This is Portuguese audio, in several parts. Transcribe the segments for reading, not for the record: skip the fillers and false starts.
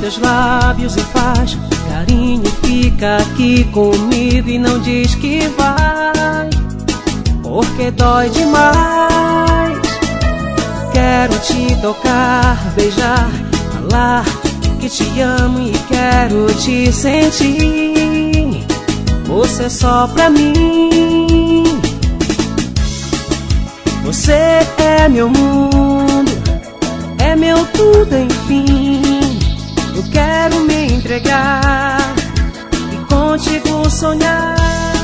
teus lábios e faz carinho, fica aqui comigo e não diz que vai, porque dói demais. Quero te tocar, beijar, falar que te amo e quero te sentir. Você é só pra mim. Você é meu mundo, é meu tudo, enfim. Eu quero me entregar e contigo sonhar.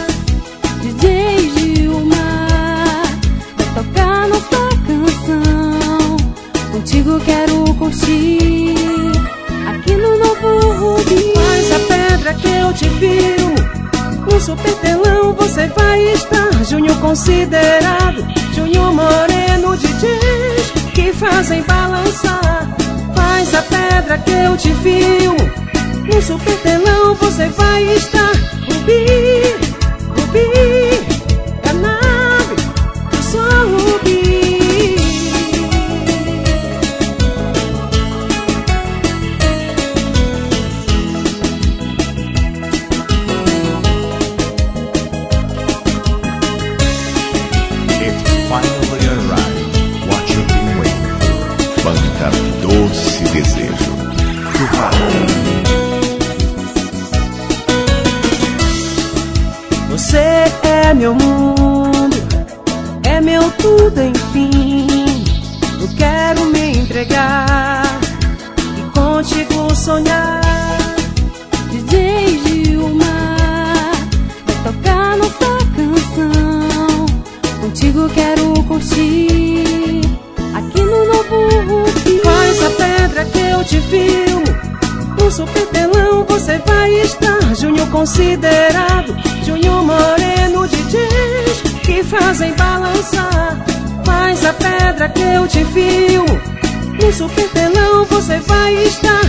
DJ Gilmar vai tocar nossa canção. Contigo quero curtir aqui no novo Rubi. Mas a pedra que eu te filmo no super telão você vai estar. Júnior considerado, Júnior Moreno, DJs que fazem balançar. Faz a pedra que eu te filmo no super telão você vai estar. Rubi, Rubi, é a nave, eu sou Rubi. Doce desejo do Raul. Você é meu mundo, é meu tudo, enfim. Eu quero me entregar e contigo sonhar. DJ Gilmar vai tocar nossa canção. Contigo quero curtir aqui no novo Rubi. Faz a pedra que eu te filmo no super telão você vai estar. Júnior considerado, Júnior Moreno, DJs que fazem balançar. Faz a pedra que eu te filmo no super telão você vai estar.